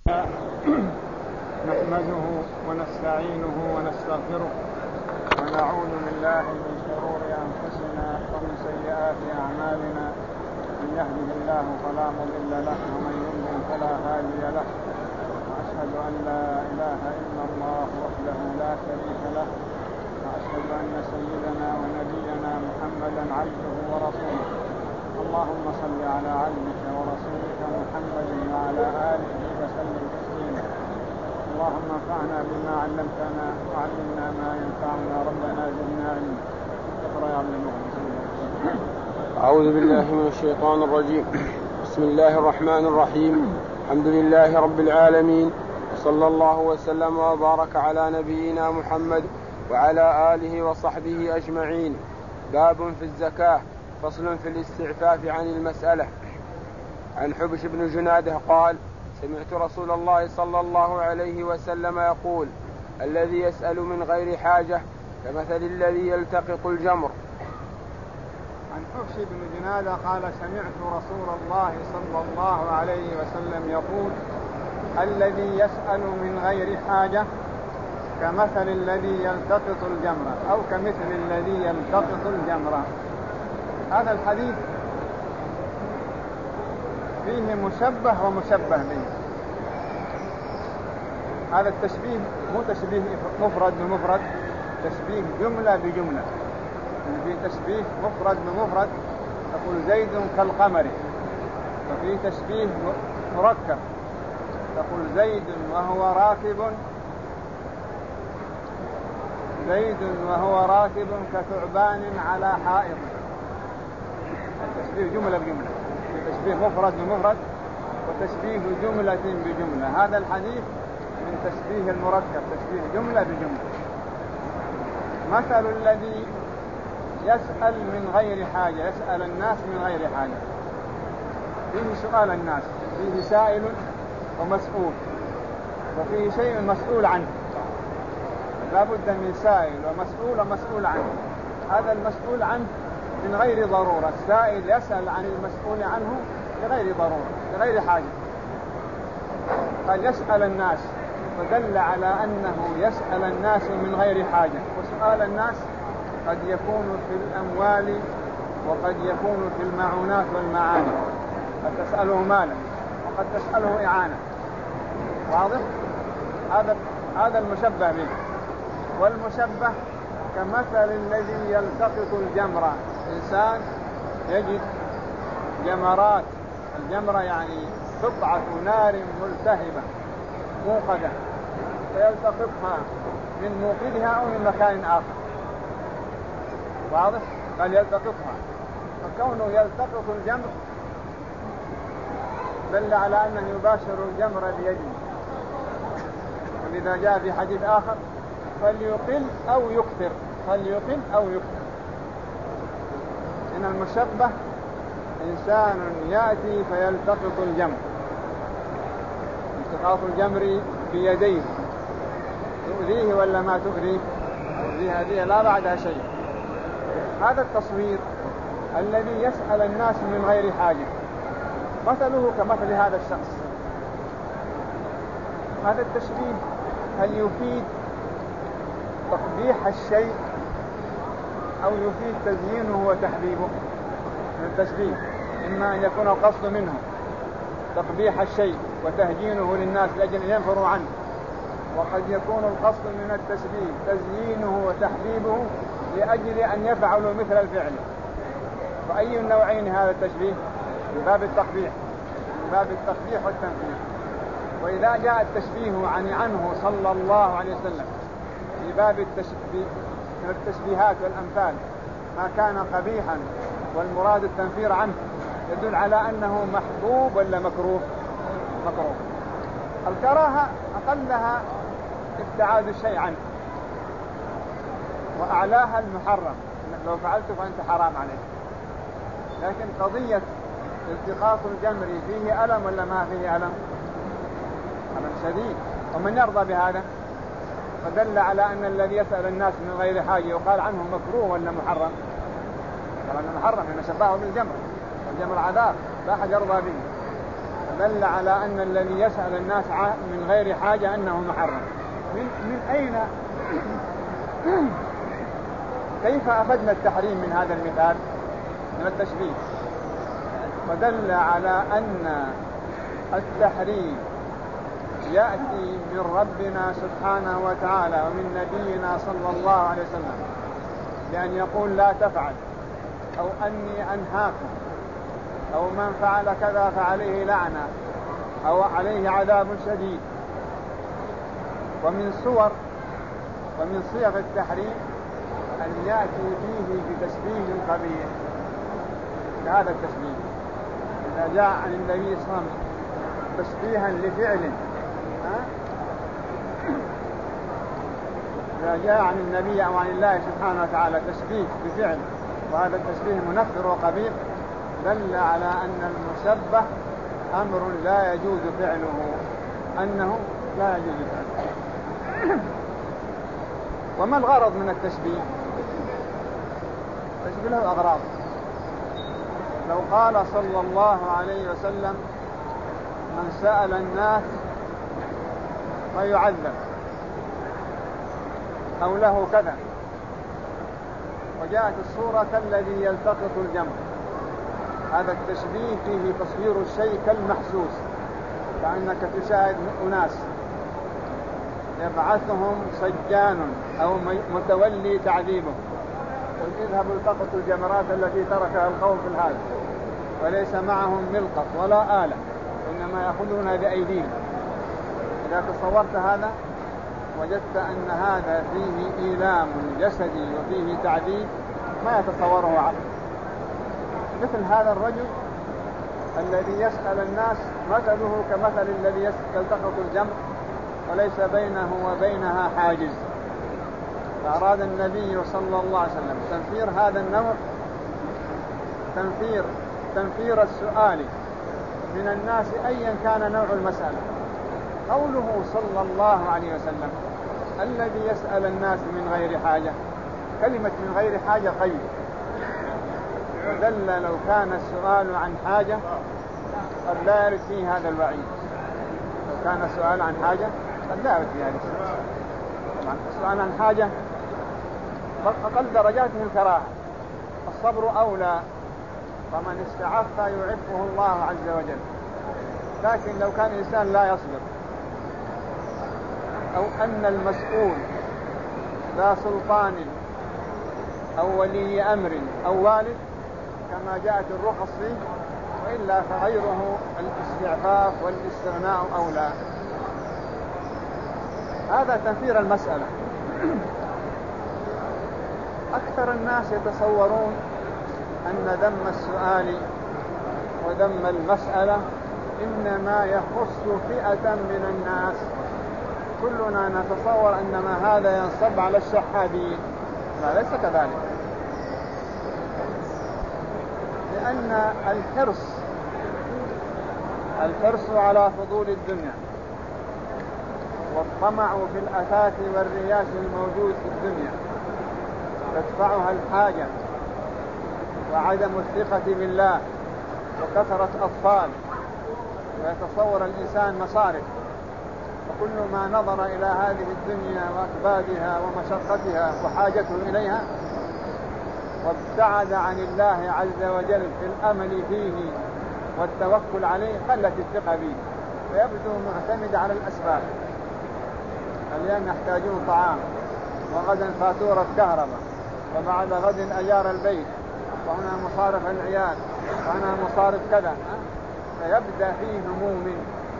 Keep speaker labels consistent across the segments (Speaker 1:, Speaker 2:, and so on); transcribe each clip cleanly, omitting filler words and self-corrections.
Speaker 1: نحمده ونستعينه ونستغفره ونعوذ بالله من شرور أنفسنا ومن سيئات أعمالنا. من يهده الله فلا مضل له ومن يضلل فلا هادي له، وأشهد أن لا إله إلا الله وحده لا شريك له، وأشهد أن سيدنا ونبينا محمدا عبده ورسوله. اللهم صل على عبدك ورسولك محمد وعلى آله وسلم تسليما. اللهم انفعنا بما علمتنا وعلمنا ما ينفعنا، ربنا زدنا علما. اقرأ يا عبد الله.
Speaker 2: أعوذ بالله من الشيطان الرجيم. بسم الله الرحمن الرحيم. الحمد لله رب العالمين، وصلى الله وسلم وبارك على نبينا محمد وعلى آله وصحبه أجمعين. باب في الزكاة. فصل في الاستعفاف عن المسألة. عن حبش بن جناده قال: سمعت رسول الله صلى الله عليه وسلم يقول: الذي يسأل من غير حاجة كمثل الذي يلتقط الجمر.
Speaker 1: عن حبش بن جناده قال: سمعت رسول الله صلى الله عليه وسلم يقول: الذي يسأل من غير حاجة كمثل الذي يلتقط الجمرة، أو كمثل الذي يلتقط الجمرة. هذا الحديث فيه مشبه ومشبه به. هذا التشبيه مو تشبيه مفرد بمفرد، تشبيه جملة بجملة. في تشبيه مفرد بمفرد، تقول زيد كالقمر. وفي تشبيه مركب، تقول زيد وهو راكب كثعبان على حائط. تشبيه جملة بجملة، تشبيه مفرد بمفرد، وتشبيه جملة بجملة. هذا الحديث من تشبيه المركب، تشبيه جملة بجملة. مثل الذي يسأل من غير حاجة، يسأل الناس من غير حاجة. فيه سؤال الناس، فيه سائل ومسؤول، وفيه شيء مسؤول عنه. لا بد من سائل ومسؤول عنه. هذا المسؤول عنه من غير ضرورة. السائل يسأل عن المسؤول عنه لغير ضرورة، لغير حاجة. قد يسأل الناس، فدل على أنه يسأل الناس من غير حاجة. وسؤال الناس قد يكون في الأموال، وقد يكون في المعونات والمعاني. قد تسأله مالا، وقد تسأله إعانة. واضح؟ هذا المشبه به. والمشبه كمثل الذي يلتقط الجمرة. إنسان يجد جمرات، الجمرة يعني قطعة نار ملتهبة موقدة، فيلتقطها من موقدها أو من مكان آخر. واضح؟ قال يلتقطها، فكونه يلتقط الجمر دل على أنه يباشر الجمر بيده. ولذا جاء في حديث آخر: فليقل أو يكثر. إن المشبه إنسان يأتي فيلتقط الجمر، التقاط الجمر بيديه. تؤذيه ولا ما تؤذيه؟ هذه لا بعدها شيء. هذا التصوير الذي يسأل الناس من غير حاجة، مثله كمثل هذا الشخص. هذا التشبيه هل يفيد تقبيح الشيء أو يفيد تزيينه وتحبيبه؟ من التشبيه إما أن يكون القصد منه تقبيح الشيء وتهجينه للناس لأجل أن ينفروا عنه، وقد يكون القصد من التشبيه تزيينه وتحبيبه لأجل أن يفعلوا مثل الفعل. فأي النوعين هذا التشبيه؟ بباب التقبيح، بباب التقبيح والتنفير. وإذا جاء التشبيه عنه صلى الله عليه وسلم في باب التشبيه من التشبيهات والأمثال ما كان قبيحا والمراد التنفير عنه، يدل على أنه محبوب ولا مكروه؟ مكروه. الكراهة أقلها ابتعاد الشيء عنه، وأعلاها المحرم، إنك لو فعلته فأنت حرام عليك. لكن قضية التقاط الجمر فيه ألم ولا ما فيه ألم؟ ألم شديد. ومن يرضى بهذا؟ فدل على أن الذي يسأل الناس من غير حاجة يقال عنه مكروه ولا محرم؟ قال أنه محرم، إنه شبهه بالجمر، والجمر عذاب لا أحد يرضى به. دل على أن الذي يسأل الناس من غير حاجة أنه محرم. من أين كيف أخذنا التحريم من هذا المثال من التشبيه؟ ودل على أن التحريم يأتي من ربنا سبحانه وتعالى ومن نبينا صلى الله عليه وسلم، لأن يقول لا تفعل، أو أني أنهاكم، أو من فعل كذا فعليه لعنة أو عليه عذاب شديد. ومن صيغ التحريم أن يأتي فيه بتشبيه قبيح كهذا التشبيه. إذا جاء عن النبي صلى الله عليه وسلم تشبيها لفعل، إذا جاء عن النبي أو عن الله سبحانه وتعالى تشبيه بفعل وهذا التشبيه منفر وقبيح، دل على أن المشبه أمر لا يجوز فعله، أنه لا يجوز فعله. وما الغرض من التشبيه؟ التشبيه له أغراض. لو قال صلى الله عليه وسلم من سأل الناس فيعذب، أو له كذا، وجاءت الصورة كالذي يلتقط الجمر، هذا التشبيه فيه تصوير الشيء كالمحسوس، كأنك تشاهد أناس يبعثهم سجان أو متولي تعذيبه، قل اذهبوا التقطوا الجمرات التي تركها القوم في الهاد وليس معهم ملقط ولا آلة إنما يأخذونها بأيديهم. إذا تصورت هذا وجدت أن هذا فيه إيلام جسدي وفيه تعذيب ما يتصوره عقل. مثل هذا الرجل الذي يسأل الناس مثله كمثل الذي يلتقط الجمر وليس بينه وبينها حاجز. فأراد النبي صلى الله عليه وسلم تنفير هذا النوع، تنفير السؤال من الناس أيا كان نوع المسألة. قوله صلى الله عليه وسلم الذي يسأل الناس من غير حاجة، كلمة من غير حاجة قيد، ودل لو كان السؤال عن حاجة قد لا يرد فيه هذا الوعيد. لو كان السؤال عن حاجة قد لا يرد فيه هذا طبعا السؤال عن حاجة أقل درجاته الكراهة، الصبر أولى، فمن استعف يعفه الله عز وجل. لكن لو كان الإنسان لا يصبر، أو أن المسؤول ذا سلطان أو ولي أمر أو والد كما جاءت الرخص فيه، وإلا فغيره الاستعفاف والاستغناء أولى. هذا تنفير المسألة. أكثر الناس يتصورون أن ذم السؤال وذم المسألة إنما يخص فئة من الناس. كلنا نتصور أن ما هذا ينصب على الشحاذين، لا، ليس كذلك، لأن الحرص على فضول الدنيا والطمع في الأثاث والرياش الموجود في الدنيا تدفعها الحاجة وعدم الثقة بالله وكثرة أطفال، ويتصور الإنسان مصارف، وكل ما نظر إلى هذه الدنيا وأكبادها ومشقتها وحاجته إليها وابتعد عن الله عز وجل في الأمل فيه والتوكل عليه قلت الثقة به، فيبدو معتمد على الأسباب. اليوم يحتاجون طعام، وغدا فاتورة كهرباء، وبعد غد أجار البيت، وهنا مصارف العيال، وهنا مصارف كذا، فيبدأ فيه هموم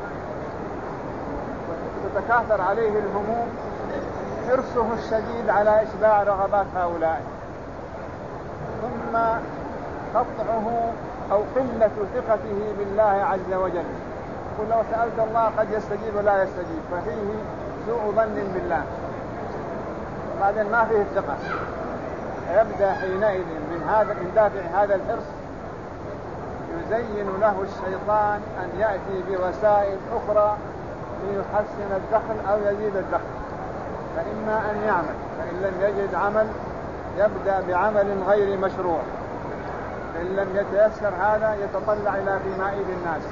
Speaker 1: تتكاثر عليه الهموم، حرصه الشديد على إشباع رغبات هؤلاء، ثم قطعه أو قلة ثقته بالله عز وجل. قل لو سألت الله قد يستجيب ولا يستجيب، ففيه سوء ظن بالله، بعدين ما فيه الثقة. فيبدأ حينئذ من دافع هذا الحرص يزين له الشيطان أن يأتي بوسائل أخرى ليحسن الدخل أو يزيد الدخل. فإما أن يعمل، فإن لم يجد عمل يبدأ بعمل غير مشروع، فإن لم يتيسر هذا يتطلع إلى في مائد الناس،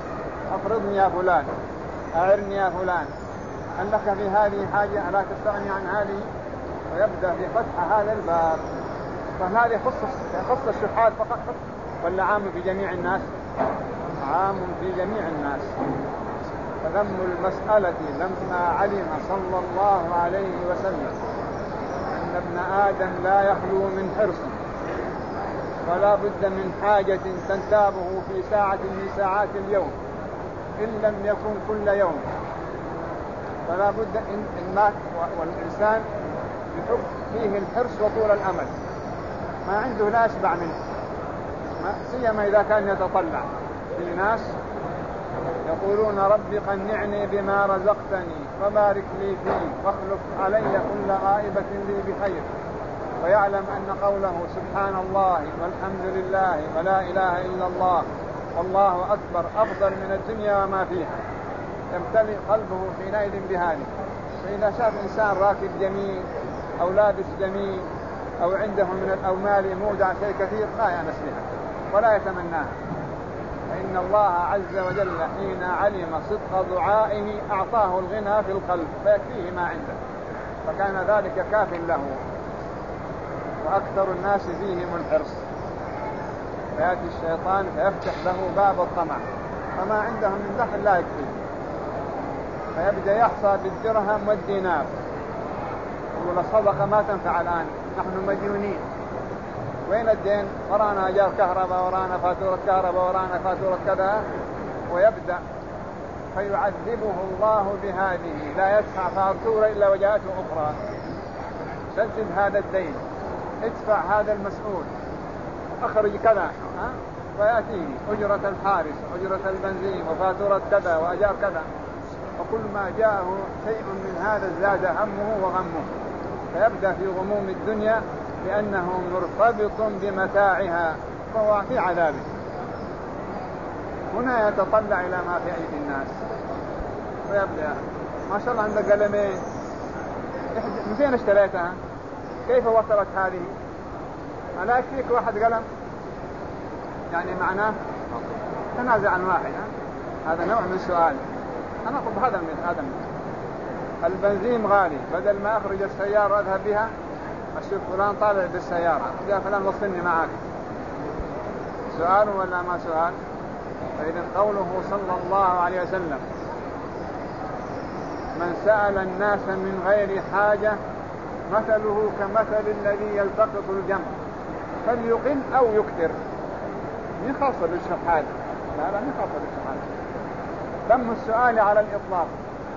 Speaker 1: أفرضني يا فلان، أعرني يا فلان، هل لك في هذه حاجة ألا تستغني عن هذه؟ ويبدأ في فتح هذا الباب. فهذا يخص الشحات فقط ولا عام في جميع الناس؟ عام في جميع الناس. فذم المسألة لما علم صلى الله عليه وسلم أن ابن آدم لا يخلو من حرص ولا بد من حاجة تنتابه في ساعة من ساعات اليوم إن لم يكن كل يوم، فلا بد إن مات والإنسان يحب فيه الحرص وطول الأمل، ما عنده لا يشبع منه، سيما إذا كان يتطلع. في ناس يقولون ربي قنعني بما رزقتني وبارك لي فيه واخلف علي كل غائبة لي بخير، ويعلم أن قوله سبحان الله والحمد لله ولا إله إلا الله والله أكبر أفضل من الدنيا وما فيها، يمتلئ قلبه حينئذ بهذه. فإذا شاف إنسان راكب جميل أو لابس جميل أو عنده من الأموال مودع شيء كثير لا يأنس بها ولا يتمناها، فإن الله عز وجل حين علم صدق دعائه أعطاه الغنى في القلب فيكفيه ما عنده، فكان ذلك كاف له. وأكثر الناس فيهم الحرص، فيأتي الشيطان فيفتح له باب الطمع، فما عندهم من دخل لا يكفيه، فيبدأ يحصى بالدرهم والدينار، يقول الصدقة ما تنفع الآن، نحن مديونين، وين الدين؟ ورانا أجار كهرباء، ورانا فاتورة كهرباء، ورانا فاتورة كذا، ويبدأ فيعذبه الله بهذه، لا يدفع فاتورة إلا وجاءته أخرى، سدد هذا الدين، ادفع هذا المسؤول، أخرج كذا، ويأتيه أجرة الحارس، أجرة البنزين، وفاتورة كذا، وأجار كذا، وكل ما جاءه شيء من هذا زاد همه وغمه، فيبدأ في غموم الدنيا لأنه مرتبط بمتاعها فهو في عذابه. هنا يتطلع إلى ما في أيدي الناس ويبدأ ما شاء الله عندك قلمين، من فين اشتريتها؟ كيف وصلت هذه؟ ألا يكفيك واحد قلم؟ يعني معناه تنازع عن واحد. هذا نوع من سؤال. أنا أقول هذا من البنزين غالي، بدل ما أخرج السيارة أذهب بها أشوف فلان طالع بالسيارة، يا فلان وصلني معك، سؤال ولا ما سؤال؟ فإذا قوله صلى الله عليه وسلم من سأل الناس من غير حاجة مثله كمثل الذي يلتقط الجمر فليقل أو يكثر. من خاصة بالشحات؟ لا من خاصة بالشحات. ذم السؤال على الإطلاق،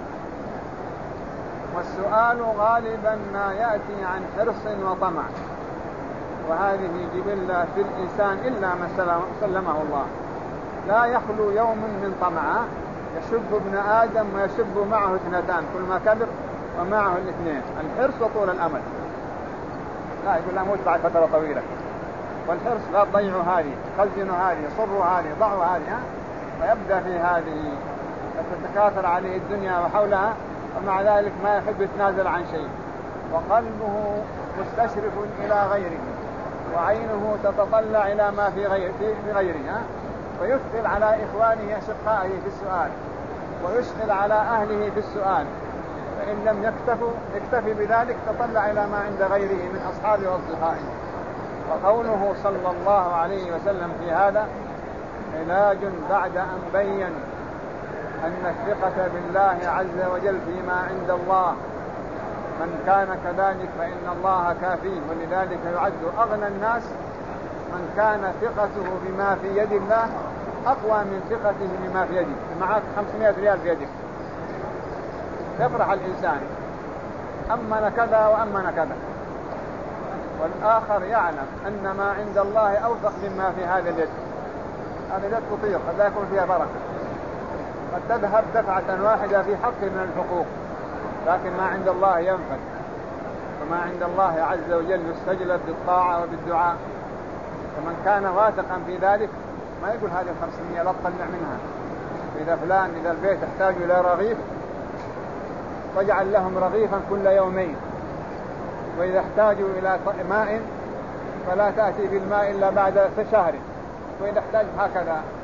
Speaker 1: والسؤال غالبا ما يأتي عن حرص وطمع، وهذه جبلة في الإنسان إلا من سلمه الله. لا يخلو يوم من طمع، يشب ابن آدم ويشب معه اثنتان، كل ما كبر ومعه الاثنين، الحرص وطول الأمل. لا يقول لا موت بعد فترة طويلة، والحرص لا تضيعوا هذه، خزنوا هذه، صروا هذه، ضعوا هذه، ويبدأ في هذه فتتكاثر عليه الدنيا وحولها، ومع ذلك ما يحب يتنازل عن شيء، وقلبه مستشرف إلى غيره، وعينه تتطلع إلى ما في غيره، ويثقل على إخوانه أشقائه في السؤال، ويشغل على أهله في السؤال، فإن لم يكتفي بذلك تطلع إلى ما عند غيره من أصحابه وأصدقائه. وقوله صلى الله عليه وسلم في هذا علاج بعد أن بين أن الثقة بالله عز وجل فيما عند الله، من كان كذلك فإن الله كافيه، ولذلك يعد أغنى الناس من كان ثقته بما في يد الله أقوى من ثقته بما في يده. معك 500 ريال في يدك يفرح الإنسان، أمن كذا وأمن كذا، والآخر يعلم أن ما عند الله أوثق مما في هذا اليد. هذا اليد تطير، قد لا يكون فيها بركة، قد تذهب دفعة واحدة في حق من الحقوق، لكن ما عند الله ينفد، وما عند الله عز وجل يستجلب بالطاعة وبالدعاء. فمن كان واثقا في ذلك ما يقول هذه 500 لا تطلع منها. إذا فلان إذا البيت يحتاج إلى رغيف فاجعل لهم رغيفا كل يومين، وإذا احتاجوا إلى ماء فلا تأتي بالماء إلا بعد شهر، وإذا احتاج هكذا.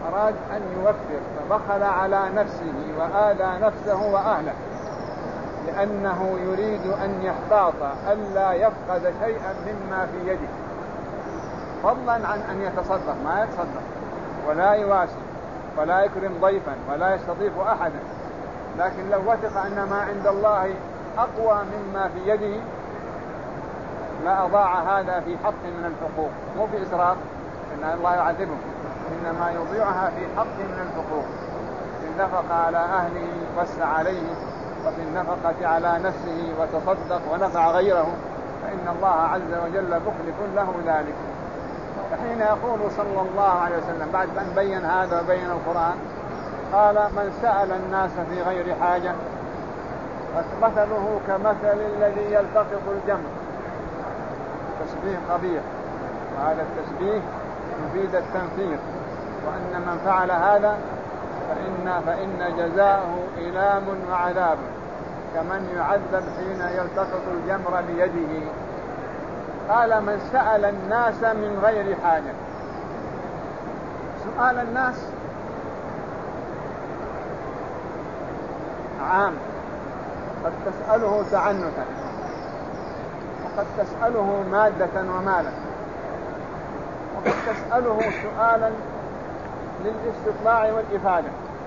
Speaker 1: أراد أن يوفر فبخل على نفسه وآذى نفسه وأهله، لأنه يريد أن يحتاط ألا يفقد شيئا مما في يده، فضلا عن أن يتصدق، ما يتصدق ولا يواسي ولا يكرم ضيفا ولا يستضيف أحدا، لكن لو وثق أن ما عند الله أقوى مما في يده لأضاع هذا في حق من الحقوق، مو في إسراف إن الله يعذبه، إنما يضيعها في حق من الحقوق. إن نفق على أهله وسع عليه، وفي النفقة على نفسه وتصدق ونفع غيره، فإن الله عز وجل مخلف له ذلك. فحين يقول صلى الله عليه وسلم بعد أن بين هذا وبين القرآن، قال من سأل الناس في غير حاجة مثله كمثل الذي يلتقط الجمر. تشبيه قبيح، وهذا التشبيه يفيد التنفير، وأن من فعل هذا فإن جزاءه إلام وعذاب كمن يعذب حين يلتقط الجمر بيده. قال من سأل الناس من غير حاجة. سؤال الناس عام، قد تسأله تعنتا، وقد تسأله مادة ومالا، وقد تسأله سؤالا للاستطلاع والإفادة.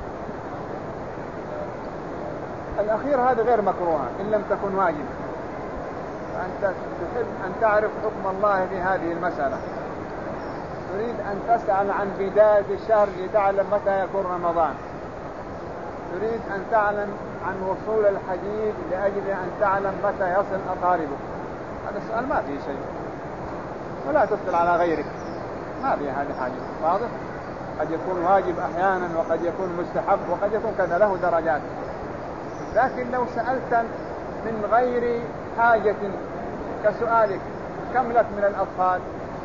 Speaker 1: الأخير هذا غير مكروه إن لم تكن واجب، فأنت تحب أن تعرف حكم الله في هذه المسألة، تريد أن تسأل عن بداية الشهر لتعلم متى يكون رمضان، تريد أن تعلم عن وصول الحديد لأجل أن تعلم متى يصل أقاربك. هذا السؤال ما فيه شيء، ولا تسأل على غيرك، ما فيه هذه حاجة، واضح؟ قد يكون واجب أحيانا، وقد يكون مستحب، وقد يكون كذا، له درجات. لكن لو سألت من غير حاجة كسؤالك كم لك من الأطفال،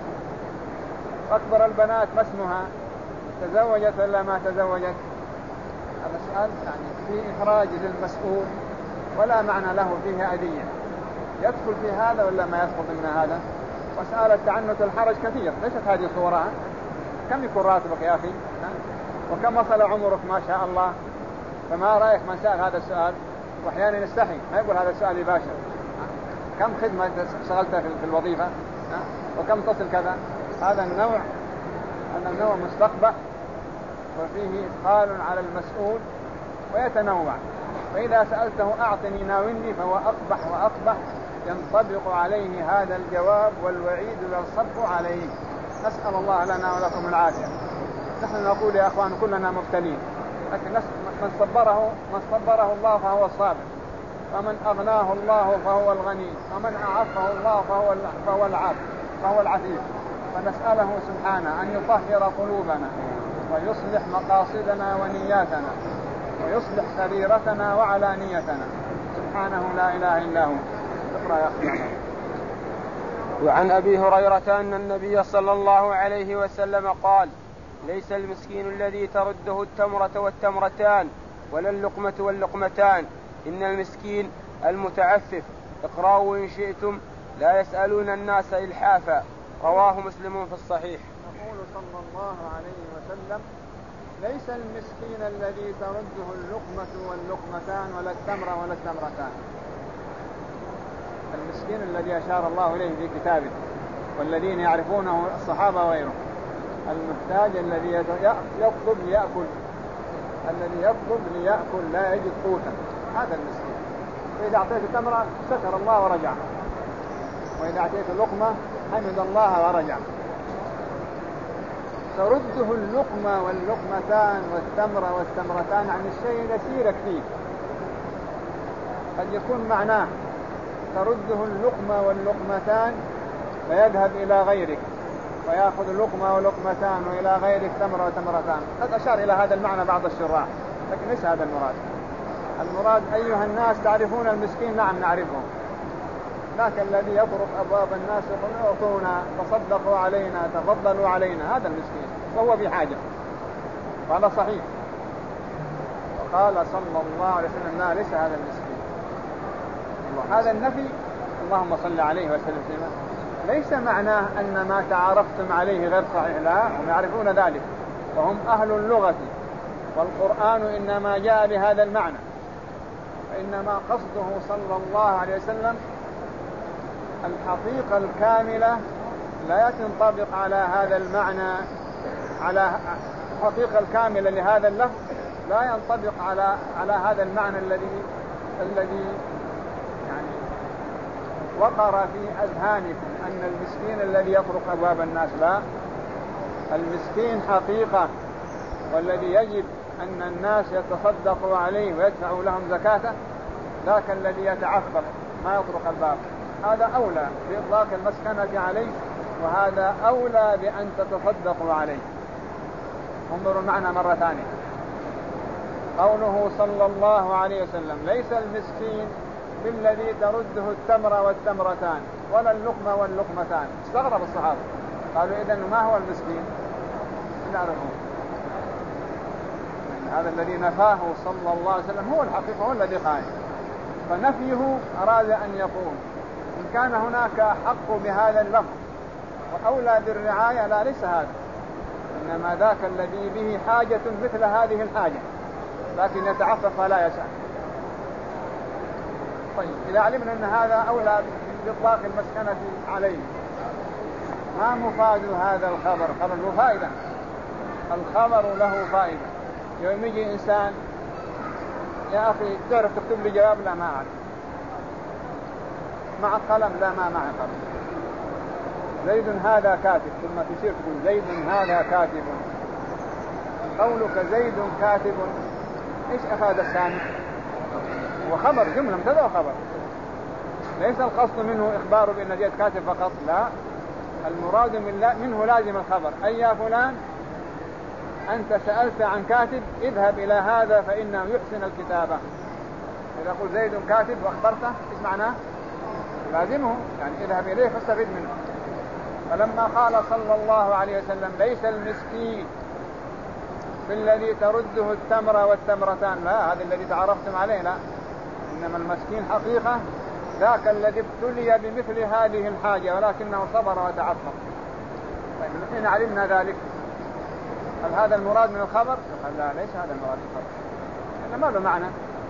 Speaker 1: أكبر البنات ما اسمها، تزوجت ولا ما تزوجت، هذا سؤال يعني فيه إخراج للمسؤول ولا معنى له، فيه أذية. يدخل في هذا ولا ما يدخل من هذا؟ وسأل التعنت الحرج كثير، ليست هذه صورها. كم يكون راتبك يا أخي؟ وكم وصل عمرك ما شاء الله؟ فما رأيك من سأل هذا السؤال؟ وأحيانا يستحي ما يقول هذا السؤال يباشر. كم خدمة اشتغلتها في الوظيفة؟ وكم تصل كذا؟ هذا النوع مستقبح، وفيه إثقال على المسؤول ويتنوع. فإذا سألته أعطني ناولني فهو أقبح وأقبح، ينطبق عليه هذا الجواب والوعيد ينصب عليه. نسأل الله لنا ولكم العافية. نحن نقول يا أخوان كلنا مبتلين، لكن من صبره الله فهو الصابر، ومن أغناه الله فهو الغني، ومن أعفه الله فهو العفيف. فنسأله سبحانه أن يطهر قلوبنا ويصلح مقاصدنا ونياتنا ويصلح سريرتنا وعلانيتنا، سبحانه لا إله إلا هو. اقرأ يا أخي.
Speaker 2: وعن أبي هريرة أن النبي صلى الله عليه وسلم قال: ليس المسكين الذي ترده التمرة والتمرتان ولا اللقمة واللقمتان، إن المسكين المتعفف. اقرأوا إن شئتم، لا يسألون الناس إلحافا. رواه مسلم في الصحيح.
Speaker 1: يقول صلى الله عليه وسلم: ليس المسكين الذي ترده اللقمة واللقمتان ولا التمرة ولا التمرتان. المسكين الذي أشار الله إليه في كتابه والذين يعرفونه الصحابة وغيره، المحتاج الذي يطلب ليأكل، الذي يطلب ليأكل لا يجد قوتا، هذا المسكين. فإذا أعطيت تمرة شكر الله ورجع، وإذا أعطيت لقمة حمد الله ورجع. ترده اللقمة واللقمتان والتمرة والتمرتان عن الشيء يسيرك فيه. قد يكون معناه ترده اللقمة واللقمتان فيذهب إلى غيرك ويأخذ لقمة ولقمتان، وإلى غيرك تمرة وتمرتان. قد أشار إلى هذا المعنى بعض الشراح، لكن ليس هذا المراد. المراد أيها الناس تعرفون المسكين؟ نعم نعرفه، لكن الذي يطرق أبواب الناس يقول اعطونا، تصدقوا علينا، تفضلوا علينا، هذا المسكين وهو بحاجة. هذا صحيح. وقال صلى الله عليه وسلم: لا، ليس هذا المسكين. هذا النفي اللهم صل عليه وسلم ليس معناه أن ما تعارفتم عليه غير صحيح، لا، هم يعرفون ذلك، وهم أهل اللغة، والقرآن إنما جاء بهذا المعنى، وإنما قصده صلى الله عليه وسلم الحقيقة الكاملة لا تنطبق على هذا المعنى، على الحقيقة الكاملة لهذا اللفظ لا ينطبق على هذا المعنى الذي يعني وقر في أذهانكم أن المسكين الذي يطرق أبواب الناس. لا، المسكين حقيقة، والذي يجب أن الناس يتصدقوا عليه ويدفعوا لهم زكاته ذاك الذي يتعفف ما يطرق الباب، هذا أولى بإطلاق المسكنة عليه، وهذا أولى بأن تتصدقوا عليه. انظروا معنا مرة ثانية، قوله صلى الله عليه وسلم ليس المسكين بالذي ترده التمر والتمرتان ولا اللقمة واللقمتان. استغرب الصحابة، قالوا إذن ما هو المسكين؟ نعرفه، هذا الذي نفاه صلى الله عليه وسلم هو الحقيقة، هو الذي قال، فنفيه أراد أن يقول إن كان هناك حق بهذا اللفظ وأولى بالرعاية، لا ليس هذا، إنما ذاك الذي به حاجة مثل هذه الحاجة لكن يتعفف ولا يسأل. طيب، إذا علمنا أن هذا أولى بإطلاق المسكنة عليه، ما مفاد هذا الخبر؟ خبر له فائدة، الخبر له فائدة. يوم يجي إنسان يا أخي تعرف تكتب لي جواب؟ لا ما أعرف. مع قلم؟ لا ما معي قلم. زيد هذا كاتب، ثم تشير تقول زيد هذا كاتب. قولك زيد كاتب إيش أفاد السامع؟ وخبر، جملة مبتدأ وخبر، ليس القصد منه إخباره بأن زيد كاتب فقط، لا، المراد منه لازم الخبر. أي يا فلان أنت سألت عن كاتب، اذهب إلى هذا فإنه يحسن الكتابة. إذا قلت زيد كاتب واخبرته إيش معناه؟ لازمه، يعني اذهب إليه فاستفيد منه. فلما قال صلى الله عليه وسلم ليس المسكين بالذي ترده التمر والتمرتان، لا، هذا الذي تعرفتم عليه، لا، إنما المسكين حقيقة ذاك الذي ابتلي بمثل هذه الحاجة ولكنه صبر وتعفف. طيب، حين علمنا ذلك هل هذا المراد من الخبر؟ لا، ليس هذا المراد من الخبر. إنما ماذا معنى؟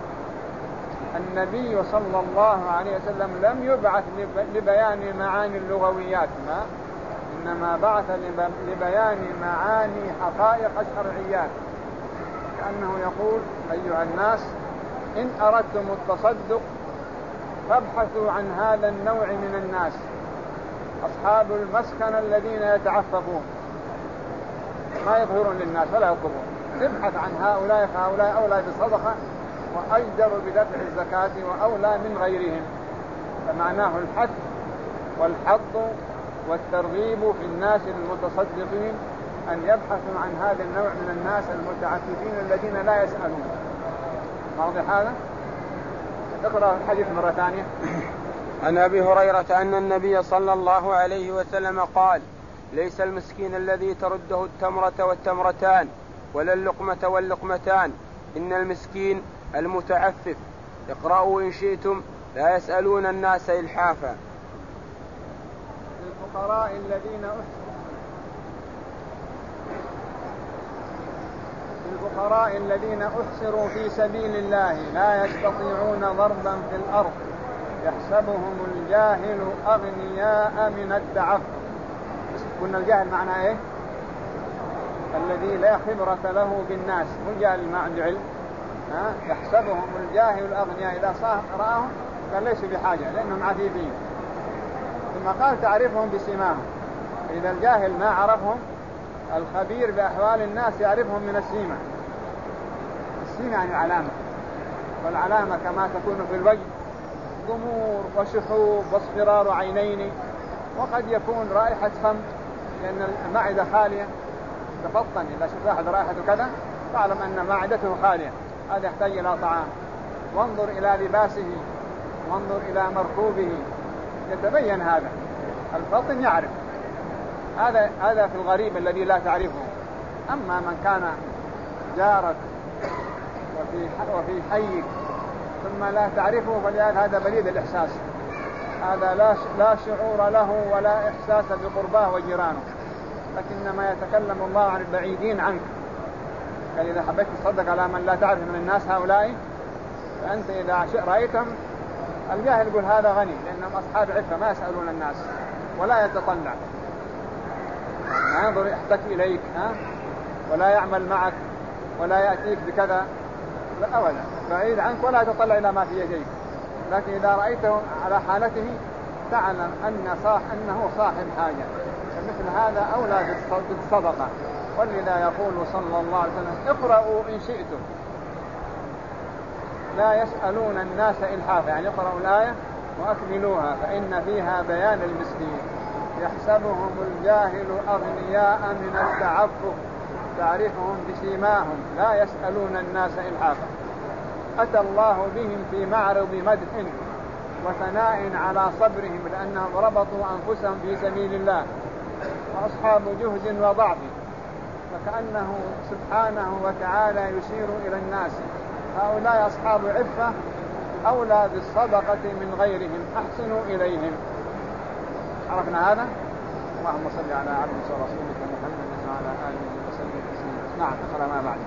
Speaker 1: النبي صلى الله عليه وسلم لم يبعث لبيان معاني اللغويات، ما إنما بعث لبيان معاني حقائق الشرعيات، كأنه يقول أيها الناس إن أردتم التصدق فابحثوا عن هذا النوع من الناس، أصحاب المسكن الذين يتعففون ما يظهرون للناس ولا يطلبون، ابحث عن هؤلاء، فهؤلاء أولى بالصدقة وأجدر بدفع الزكاة وأولى من غيرهم. فمعناه الحث والحض والترغيب في الناس المتصدقين أن يبحثوا عن هذا النوع من الناس المتعففين الذين لا يسألون. واضح هذا؟ اقرأ الحديث مرة ثانية.
Speaker 2: عن أبي هريرة أن النبي صلى الله عليه وسلم قال ليس المسكين الذي ترده التمرة والتمرتان ولا اللقمة واللقمتان، إن المسكين المتعفف. اقرأوا إن شئتم لا يسألون الناس إلحافا.
Speaker 1: الفقراء الذين أحصروا في سبيل الله لا يستطيعون ضربا في الأرض يحسبهم الجاهل أغنياء من التعفف. قلنا الجاهل معناه إيه؟ الذي لا خبرة له بالناس، هو الجاهل ما عنده علم. يحسبهم الجاهل الأغنياء، إذا رآهم قال ليسوا بحاجة لأنهم عفيفين. ثم قال تعرفهم بسيماهم، إذا الجاهل ما عرفهم الخبير بأحوال الناس يعرفهم من السيمة. السيمة يعني العلامة، والعلامة كما تكون في الوجه ضمور وشحوب واصفرار عينين، وقد يكون رائحة فم لأن المعدة خالية. تفطن إذا شفت أحد رائحته كذا تعلم أن معدته خالية، هذا يحتاج إلى طعام. وانظر إلى لباسه، وانظر إلى مركوبه، يتبين هذا. الفطن يعرف هذا في الغريب الذي لا تعرفه. أما من كان جارك وفي حيك ثم لا تعرفه فلذلك هذا بليد الإحساس، هذا لا شعور له ولا إحساس بقرباه وجيرانه. لكنما يتكلم الله عن البعيدين عنك. قال إذا حبيت تصدق على من لا تعرف من الناس هؤلاء فأنت إذا رأيتم الجاهل يقول هذا غني لأنهم أصحاب عفة ما يسألون الناس ولا يتطلع، ما ينظر يحتك إليك ولا يعمل معك ولا يأتيك بكذا لا أولا، بعيد عنك ولا يتطلع إلى ما في يديك. لكن إذا رأيته على حالته تعلم أنه صاحب حاجة، فمثل هذا أولى بالصدقة. ولذا يقول صلى الله عليه وسلم اقرأوا إن شئتم لا يسألون الناس إلحافا، يعني اقرأوا الآية وأكملوها فإن فيها بيان المسكين يحسبهم الجاهل أغنياء من التعفف تعرفهم بسيماهم لا يسألون الناس إلحافا. أتى الله بهم في معرض مدح وثناء على صبرهم لأنهم ربطوا أنفسهم في سبيل الله وأصحاب جهد وضعف، فكأنه سبحانه وتعالى يشير إلى الناس هؤلاء أصحاب عفة أولى بالصدقة من غيرهم أحسنوا إليهم. عرفنا هذا؟ اللهم صل على عبدك ورسولك محمد وعلى آله وسلم تسليما. نعم اقرأ ما بعد.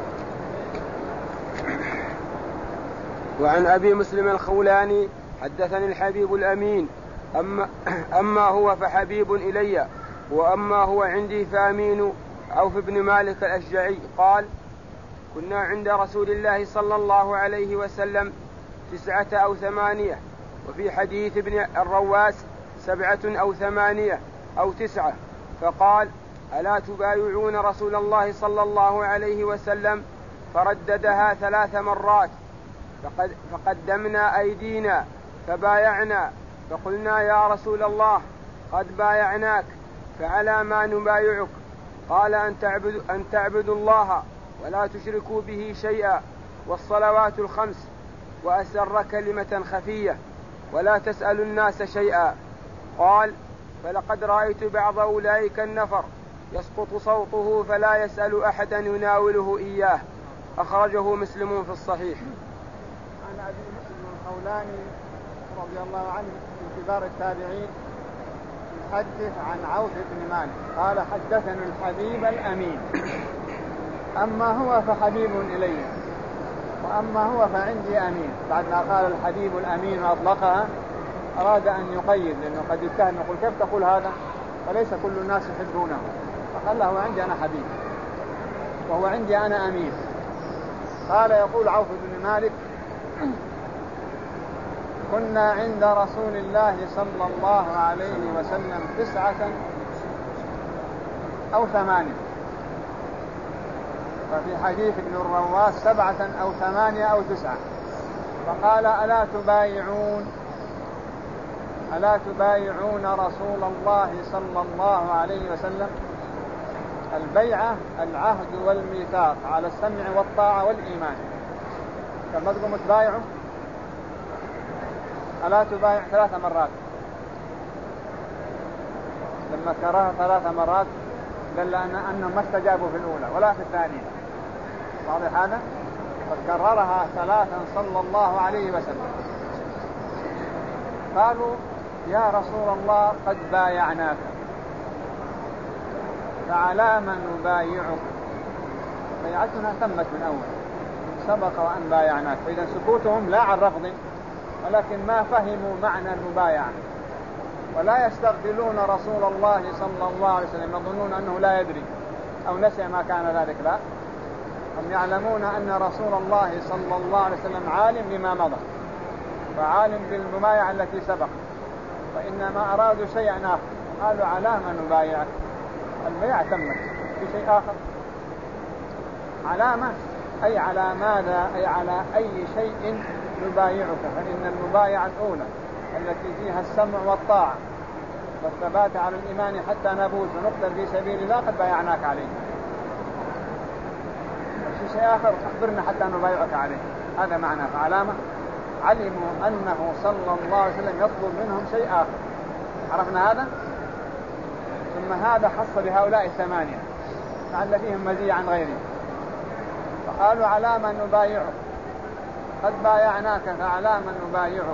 Speaker 2: وعن أبي مسلم الخولاني حدثني الحبيب الأمين أما هو فحبيب إلي وأما هو عندي فأمين عوف بن مالك الأشجعي قال كنا عند رسول الله صلى الله عليه وسلم 9 أو 8، وفي حديث ابن الرواس 7 أو 8 أو 9، فقال ألا تبايعون رسول الله صلى الله عليه وسلم؟ فرددها 3 مرات، فقدمنا أيدينا فبايعنا، فقلنا يا رسول الله قد بايعناك فعلى ما نبايعك؟ قال أن تعبدوا الله ولا تشركوا به شيئا والصلوات ال5 وأسر كلمة خفية ولا تسألوا الناس شيئا. قال فلقد رأيت بعض أولئك النفر يسقط صوته فلا يسأل أحدا يناوله إياه. أخرجه مسلم في الصحيح.
Speaker 1: عن أبي مسلم الخولاني رضي الله عنه من كبار التابعين يحدث عن عوف بن مالك قال حدثنا الحبيب الأمين أما هو فحبيب إلي وأما هو فعندي أمين. بعد ما قال الحبيب الأمين وأطلقها أراد أن يقيد لأنه قد يتهم يقول كيف تقول هذا فليس كل الناس يحبونه، فقال له عندي أنا حبيب وهو عندي أنا أمين. قال يقول عوف بن مالك كنا عند رسول الله صلى الله عليه وسلم 9 أو 8، وفي حديث ابن الرواس 7 أو 8 أو 9، فقال ألا تبايعون رسول الله صلى الله عليه وسلم؟ البيعة العهد والميثاق على السمع والطاعة والإيمان. كما تقوم تبايعوا ألا تبايع 3 مرات، لما كررها 3 مرات دل أنهم ما استجابوا في الأولى ولا في الثانية. واضح هذا؟ فكررها 3 صلى الله عليه وسلم. قالوا يا رسول الله قد بايعناك فعلى من نبايعك؟ بيعتنا تمت من أول سبق وأن بايعناك. فإذا سكوتهم لا عن رفض ولكن ما فهموا معنى المبايعة ولا يستغفلون رسول الله صلى الله عليه وسلم يظنون أنه لا يدري أو نسي ما كان ذلك، لا، هم يعلمون أن رسول الله صلى الله عليه وسلم عالم بما مضى وعالم بالمبايعة التي سبق، وإنما أرادوا شيئا آخر قالوا على من نبايعك؟ البيعة تمت في شيء آخر. علامة أي على ماذا؟ أي على أي شيء نبايعك؟ فإن المبايعة الأولى التي فيها السمع والطاعة والثبات على الإيمان حتى نبوس ونقتل في سبيل الله قد بايعناك عليه. في شيء آخر أخبرنا حتى نبايعك عليه. هذا معنى. فعلامة علموا أنه صلى الله عليه وسلم يطلب منهم شيء آخر. عرفنا هذا؟ ثم هذا خص بهؤلاء 8 لعل فيهم مزية عن غيرهم. فقالوا على من نبايعك؟ قد بايعناك فعلى من نبايعك؟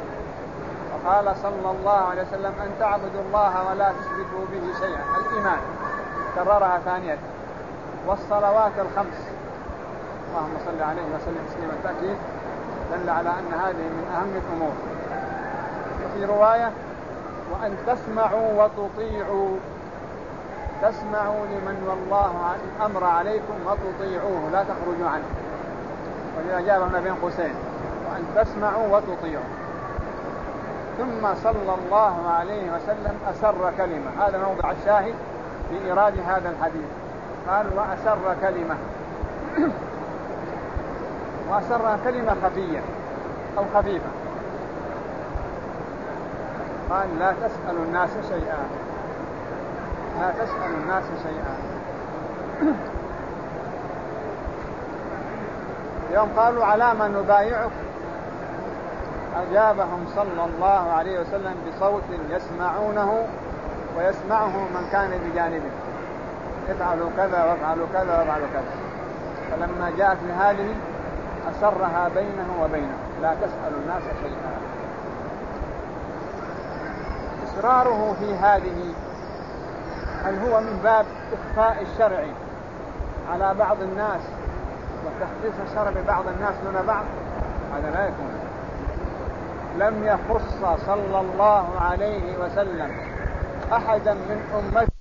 Speaker 1: فقال صلى الله عليه وسلم أن تعبدوا الله ولا تشركوا به شيئا، الإيمان. كررها ثانية. والصلوات الخمس، اللهم صل عليه وسلم تسليما تأكيد، دل على أن هذه من أهم الأمور. وفي رواية وأن تسمعوا وتطيعوا، تسمعوا لمن والله أمر عليكم وتطيعوه لا تخرجوا عنه. وإذا جاء هنا بين قوسين وأن تسمعوا وتطيعوا. ثم صلى الله عليه وسلم أسر كلمة، هذا موضع الشاهد في إيراد هذا الحديث. قال وأسر كلمة، وأسر كلمة خفية أو خفيفة. قال لا تسأل الناس شيئا، لا تسأل الناس شيئا. يوم قالوا على ما نبايعك، أجابهم صلى الله عليه وسلم بصوت يسمعونه ويسمعه من كان بجانبه، افعلوا كذا وافعلوا كذا وافعلوا كذا. فلما جاءت لهذه أسرها بينه وبينه، لا تسأل الناس شيئا. إصراره في هذه هل هو من باب إخفاء الشرع على بعض الناس وتخصيص الشرع ببعض الناس دون بعض؟ هذا لا يكون. لم يخص صلى الله عليه وسلم أحدا من أمته